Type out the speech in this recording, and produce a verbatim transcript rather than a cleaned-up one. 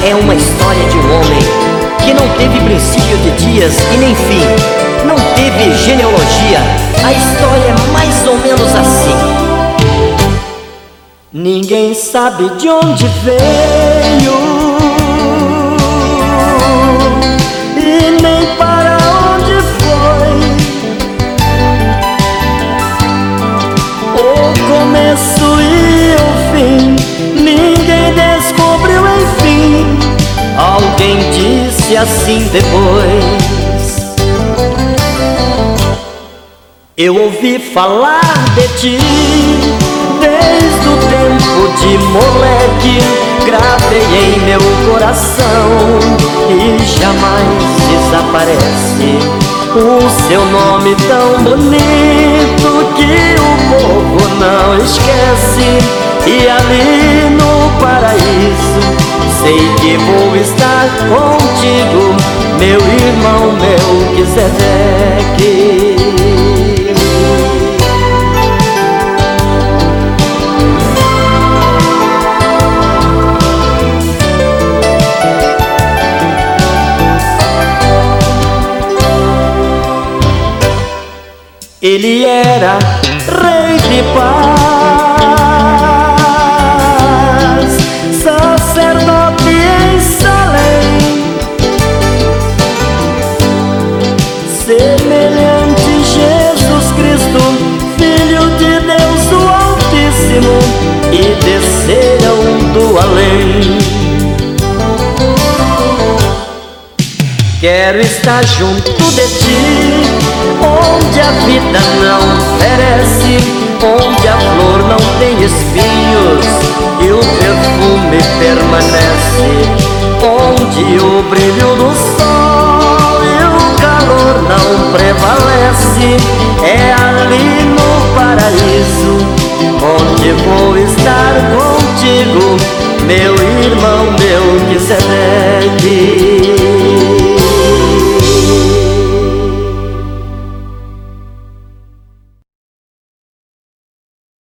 é uma história de um homem que não teve princípio de dias e nem fim, não teve genealogia. A história é mais ou menos assim: ninguém sabe de onde veio e nem para onde foi. O começo e o fim ninguém descobriu, enfim. Alguém disse assim depois: eu ouvi falar de ti desde o tempo de moleque. Gravei em meu coração e jamais desaparece o seu nome tão bonito que o povo não esquece. E ali no paraíso sei que vou estar contigo, meu irmão Melquisedeque. Ele era rei de paz, sacerdote em Salém, semelhante Jesus Cristo, Filho de Deus o Altíssimo, e desceram do além. Quero estar junto de ti, onde a vida não perece, onde a flor não tem espinhos e o perfume permanece, onde o brilho do sol e o calor não prevalece. É ali no paraíso onde vou estar contigo, meu irmão Melquisedeque.